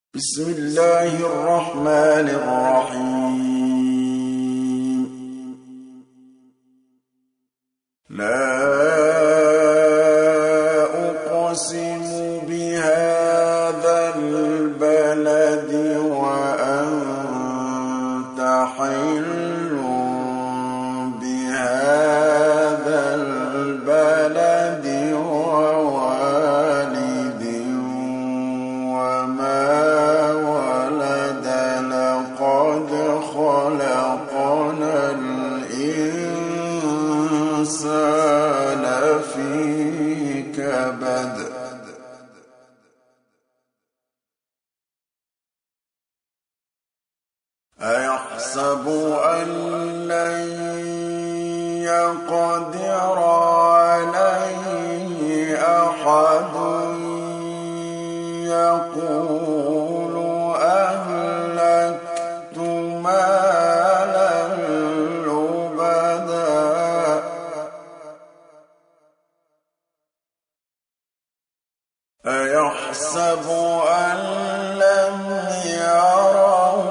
بسم الله الرحمن الرحيم. لا أقسم بهذا البلد وأنت حل بهذا البلد ووالد وما ولد لقد خلقنا الإنسان في كبد أيحسب أن لن يقدر عليه أحد يقول أهلكت مالا لبدا أيحسب أن لم يره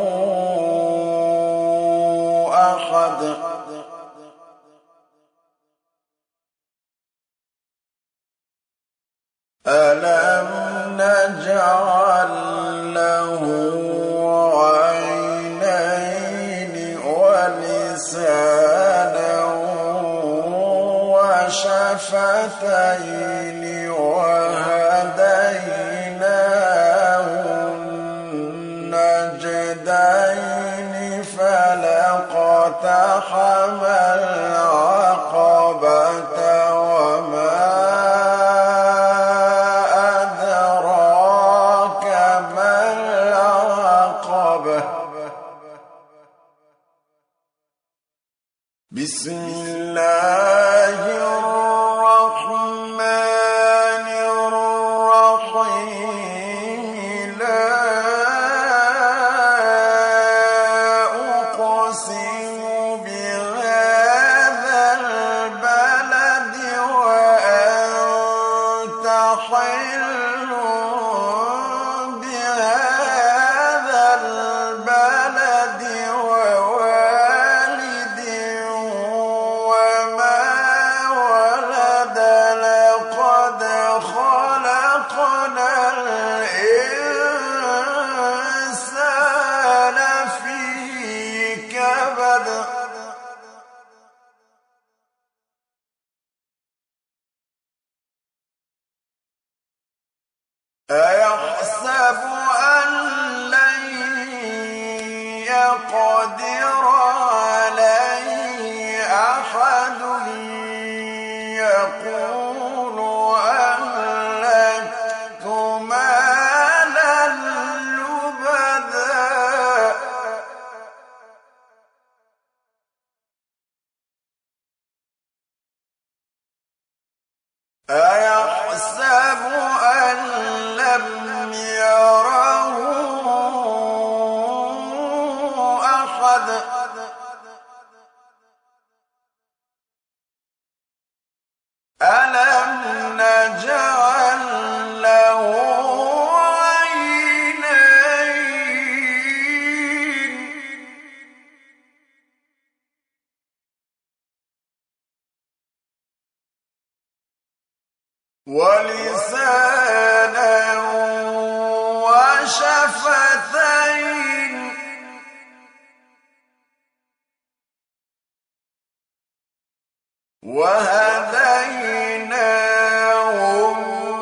أحد ألم نجعل له عينين ولسانا وشفتين وهديناه النجدين فلاقتحم العقبة وما أدراك ما العقبة بسم الله الرحمن الرحيم لا أقسم بهذا البلد وأنت حل بهذا البلد ووالد وما ولد لقد خلقنا الإنسان في كبد أيحسب أن لن يقدر عليه أحد يقول أهلكت مالا لبدا أيحسب أن لم يره أحد ألم نجعل له عينين ولسانا وشفتين وهديناه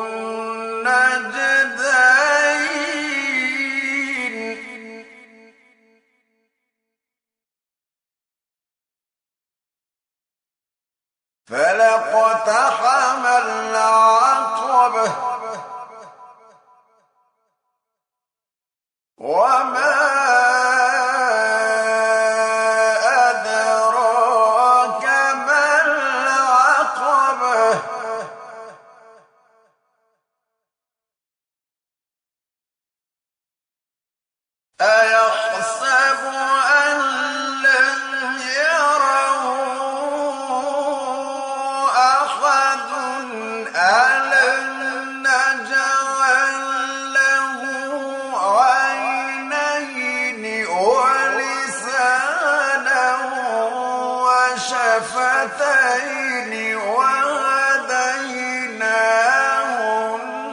النجدين فلاقتحم العقبة وما أدراك ما العقبة أيحسب أن لم يره أحد ألم نجعل له النجدتين وهديناه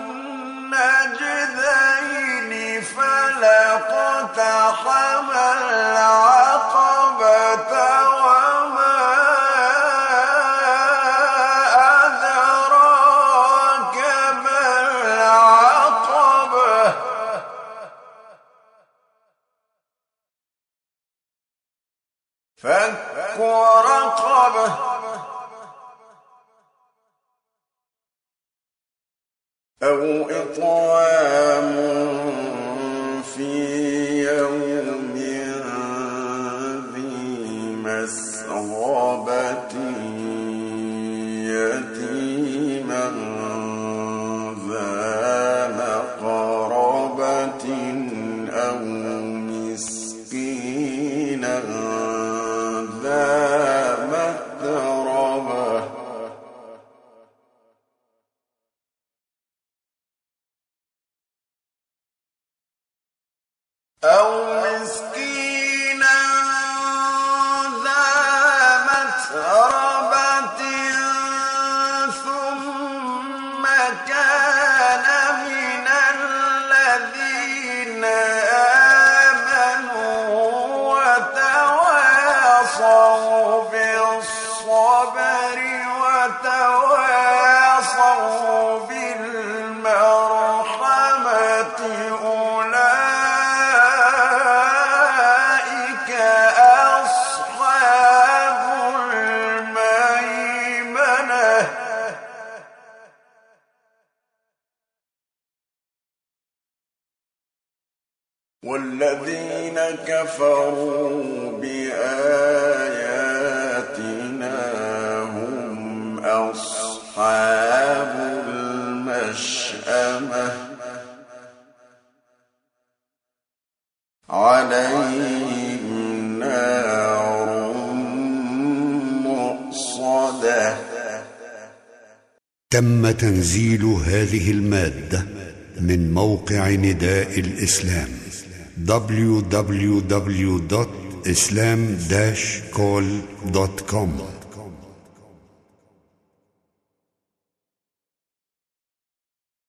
النجدين فلا اقتحم العقبة وما أدراك ما العقبة فك رقبة أو إطعام في يوم ذي مسغبة يتيما ذا مقربة أو مسكينا ذا متربة أو مسكينا ذا متربة ثم كان من الذين آمنوا وتواصوا بالصبر وتواصوا بالمرحمة أولئك أصحاب الميمنة والذين كفروا بآياتنا هم أصحاب المشأمة عليهم نار مؤصدة. تم تنزيل هذه المادة من موقع نداء الإسلام www.islam-call.com